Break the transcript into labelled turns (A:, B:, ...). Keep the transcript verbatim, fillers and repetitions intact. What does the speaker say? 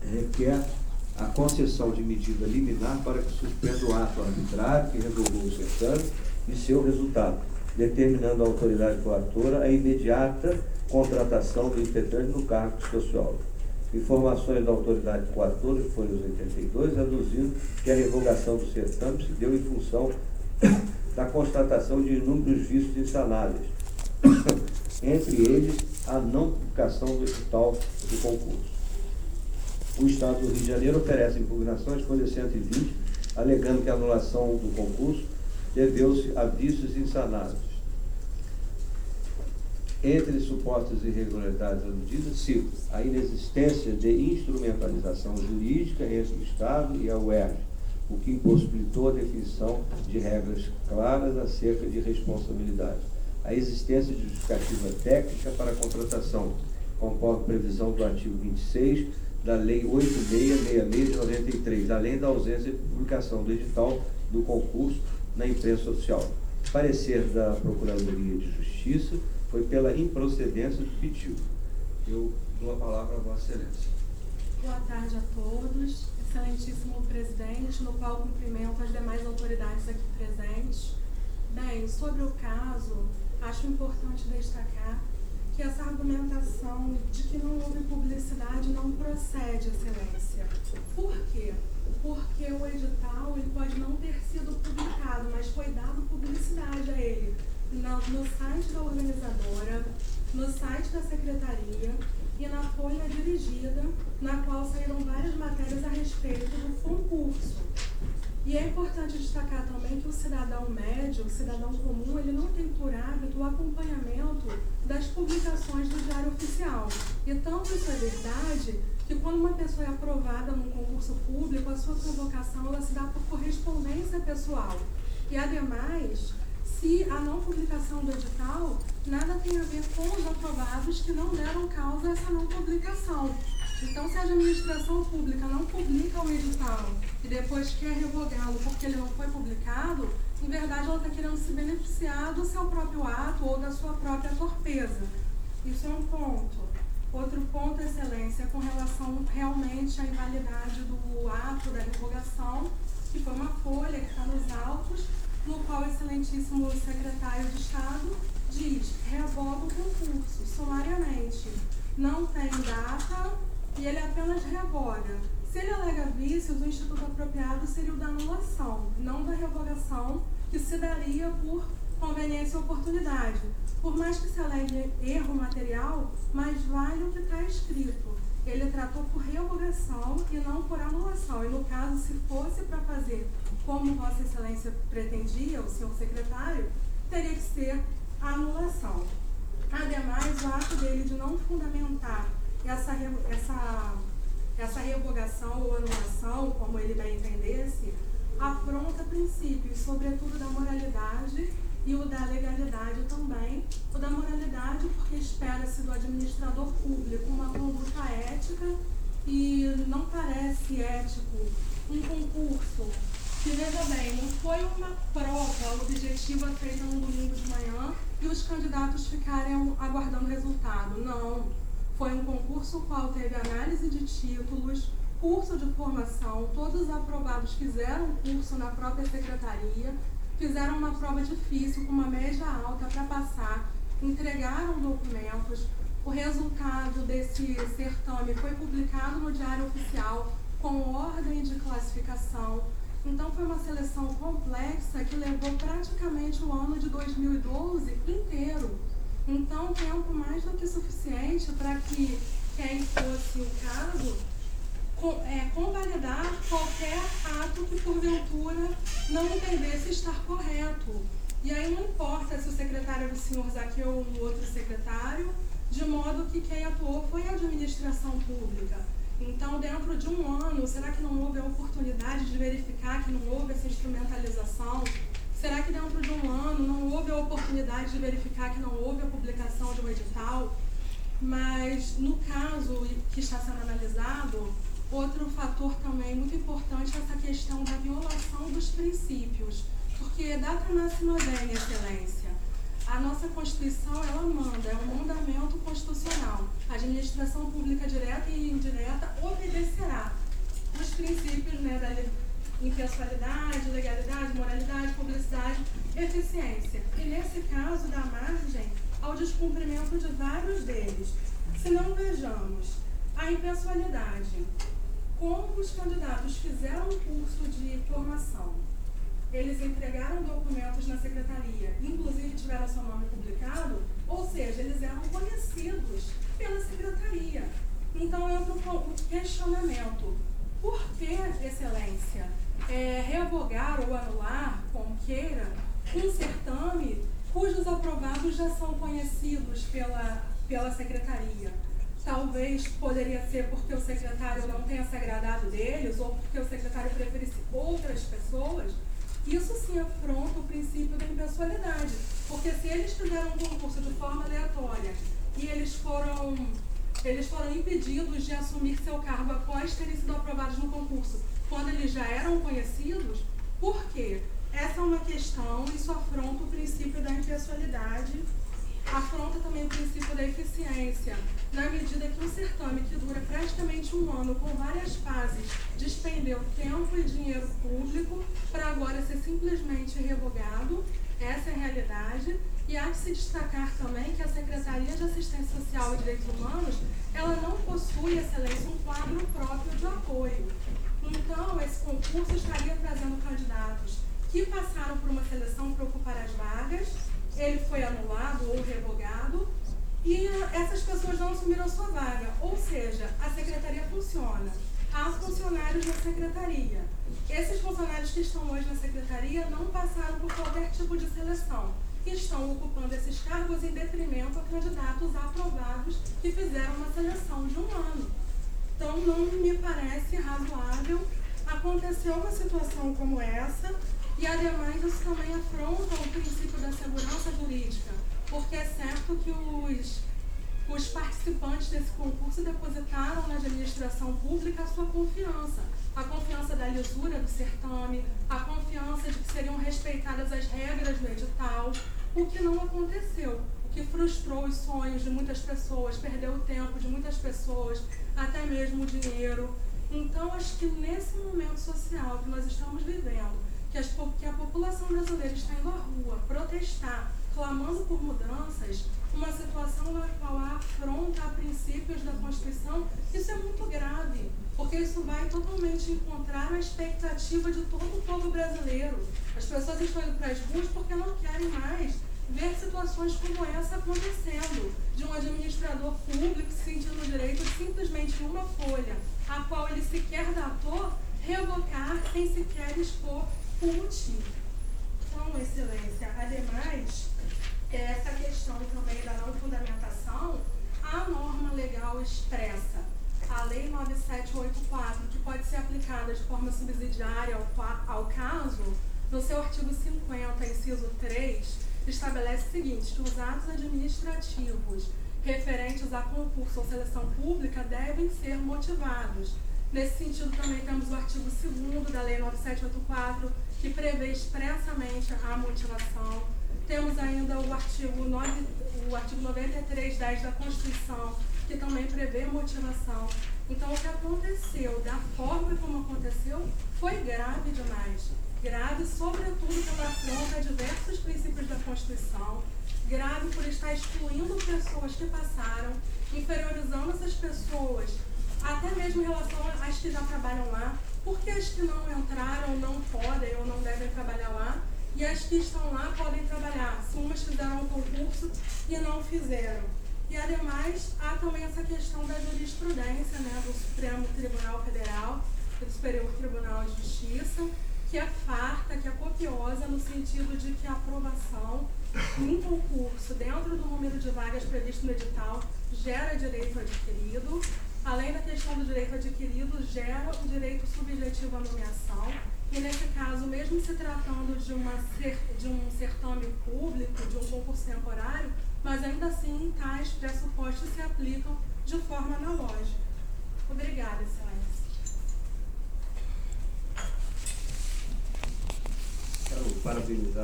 A: requer a concessão de medida liminar para que suspenda o ato arbitrário que revogou o certame e seu resultado, determinando à autoridade coatora a imediata contratação do impetrante no cargo de sociólogo. Informações da autoridade coatora, folha oitenta e dois, aduzindo que a revogação do certame se deu em função da constatação de inúmeros vícios insanáveis, entre eles a não publicação do edital do concurso. O Estado do Rio de Janeiro oferece impugnação às folhas cento e vinte, alegando que a anulação do concurso deveu-se a vícios insanáveis. Entre supostas irregularidades aludidas, cito a inexistência de instrumentalização jurídica entre o Estado e a U E R J, o que impossibilitou a definição de regras claras acerca de responsabilidade. A existência de justificativa técnica para a contratação, conforme previsão do artigo vinte e seis da Lei oito mil seiscentos e sessenta e seis de noventa e três, além da ausência de publicação do edital do concurso na imprensa oficial. Parecer da Procuradoria de Justiça foi pela improcedência do pedido. Eu dou a palavra a Vossa Excelência.
B: Boa tarde a todos. Excelentíssimo presidente, no qual cumprimento as demais autoridades aqui presentes. Bem, sobre o caso, acho importante destacar que essa argumentação de que não houve publicidade não procede, Excelência. Por quê? Porque o edital ele pode não ter sido publicado, mas foi dado publicidade a ele no, no site da organizadora, no site da secretaria e na folha dirigida, na qual saíram várias matérias a respeito do concurso. E é importante destacar também que o cidadão médio, o cidadão comum, ele não tem por hábito o acompanhamento das publicações do Diário Oficial. E tanto isso é verdade que quando uma pessoa é aprovada num concurso público, a sua convocação ela se dá por correspondência pessoal. E, ademais, se a não publicação do edital nada tem a ver com os aprovados que não deram causa a essa não publicação. Então, se a administração pública não publica o edital e depois quer revogá-lo porque ele não foi publicado, em verdade ela está querendo se beneficiar do seu próprio ato ou da sua própria torpeza. Isso é um ponto. Outro ponto, Excelência, com relação realmente à invalidade do ato da revogação, que foi uma folha que está nos autos, no qual o excelentíssimo secretário de Estado diz: revoga o concurso sumariamente. Não tem data e ele apenas revoga. Se ele alega vícios, o instituto apropriado seria o da anulação, não da revogação, que se daria por conveniência e oportunidade. Por mais que se alegue erro material, mais vale o que está escrito. Ele tratou por revogação e não por anulação. E no caso, se fosse para fazer como Vossa Excelência pretendia, o senhor secretário, teria que ser a anulação. Ademais, o ato dele de não fundamentar essa, essa, essa revogação ou anulação, como ele bem entendesse, afronta princípios, sobretudo da moralidade e o da legalidade também. O da moralidade, porque espera-se do administrador público uma conduta ética e não parece ético um concurso que, veja bem, não foi uma prova objetiva feita no domingo de manhã e os candidatos ficarem aguardando resultado. Não. Foi um concurso qual teve análise de títulos, curso de formação, todos os aprovados fizeram curso na própria secretaria, fizeram uma prova difícil com uma média alta para passar, entregaram documentos. O resultado desse certame foi publicado no Diário Oficial com ordem de classificação. Então foi uma seleção complexa que levou praticamente o ano de dois mil e doze inteiro. Então, tempo mais do que suficiente para que quem fosse o caso com, é, convalidar qualquer ato que porventura não entendesse estar correto. E aí não importa se o secretário do senhor Zaqueu ou um outro secretário, de modo que quem atuou foi a administração pública. Então, dentro de um ano, será que não houve a oportunidade de verificar que não houve essa instrumentalização? Será que dentro de um ano não houve a oportunidade de verificar que não houve a publicação de um edital? Mas, no caso que está sendo analisado, outro fator também muito importante é essa questão da violação dos princípios. Porque data máxima vem, Excelência. A nossa Constituição, ela manda, é um mandamento constitucional. A administração pública direta e indireta obedecerá os princípios, né, da impessoalidade, legalidade, moralidade, publicidade, eficiência. E nesse caso dá margem ao descumprimento de vários deles. Se não vejamos a impessoalidade, como os candidatos fizeram um curso de formação, eles entregaram documentos na secretaria, inclusive tiveram seu nome publicado, ou seja, eles eram conhecidos pela secretaria. Então entra o questionamento: por que, excelência, é, revogar ou anular, como queira, um certame cujos aprovados já são conhecidos pela, pela secretaria? Talvez poderia ser porque o secretário não tenha se agradado deles, ou porque o secretário preferisse outras pessoas. Isso sim afronta o princípio da impessoalidade, porque se eles fizeram um concurso de forma aleatória e eles foram, eles foram impedidos de assumir seu cargo após terem sido aprovados no concurso, quando eles já eram conhecidos, por quê? Essa é uma questão, isso afronta o princípio da impessoalidade, afronta também o princípio da eficiência, na medida que um certame que dura praticamente um ano, com várias fases, despendeu tempo e dinheiro público para agora ser simplesmente revogado. Essa é a realidade. E há que se destacar também que a Secretaria de Assistência Social e Direitos Humanos, ela não possui, excelência, um quadro próprio de apoio. Então, esse concurso estaria trazendo candidatos que passaram por uma seleção para ocupar as vagas, ele foi anulado ou revogado, e essas pessoas não assumiram sua vaga. Ou seja, a secretaria funciona. Há funcionários na secretaria. Esses funcionários que estão hoje na secretaria não passaram por qualquer tipo de seleção. Estão ocupando esses cargos em detrimento a candidatos aprovados que fizeram uma seleção de um ano. Então, não me parece razoável acontecer uma situação como essa, e, ademais, isso também afronta o princípio da segurança jurídica, porque é certo que os, os participantes desse concurso depositaram na administração pública a sua confiança, a confiança da lisura do certame, a confiança de que seriam respeitadas as regras do edital, o que não aconteceu, o que frustrou os sonhos de muitas pessoas, perdeu o tempo de muitas pessoas, até mesmo o dinheiro. Então, acho que nesse momento social que nós estamos vivendo, que, as, que a população brasileira está indo à rua protestar, clamando por mudanças, uma situação na qual há afronta a princípios da Constituição, isso é muito grave, porque isso vai totalmente encontrar a expectativa de todo o povo brasileiro. As pessoas estão indo para as ruas porque não querem mais ver situações como essa acontecendo, de um administrador público se sentindo o direito de simplesmente uma folha, a qual ele sequer datou, revocar sem sequer expor o motivo. Então, excelência, ademais, essa questão também da não fundamentação, a norma legal expressa, a Lei nove sete oito quatro, que pode ser aplicada de forma subsidiária ao, ao caso, no seu artigo cinquenta, inciso três, estabelece o seguinte, que os atos administrativos referentes a concurso ou seleção pública devem ser motivados. Nesse sentido, também temos o artigo segundo da Lei nove sete oito quatro, que prevê expressamente a motivação. Temos ainda o artigo, nove, o artigo noventa e três, dez da Constituição, que também prevê motivação. Então, o que aconteceu, da forma como aconteceu, foi grave demais. Grave, sobretudo, pela afronta a diversos princípios da Constituição. Grave por estar excluindo pessoas que passaram, inferiorizando essas pessoas, até mesmo em relação às que já trabalham lá, porque as que não entraram não podem ou não devem trabalhar lá, e as que estão lá podem trabalhar, se umas fizeram um concurso e não fizeram. E, ademais, há também essa questão da jurisprudência, né, do Supremo Tribunal Federal e do Superior Tribunal de Justiça, que é farta, que é copiosa, no sentido de que a aprovação em concurso, dentro do número de vagas previsto no edital, gera direito adquirido. Além da questão do direito adquirido, gera o direito subjetivo à nomeação. E, nesse caso, mesmo se tratando de, uma, de um certame público, de um concurso temporário, mas ainda assim, tais pressupostos se aplicam de forma analógica. Obrigada, excelência.
A: Quero parabenizar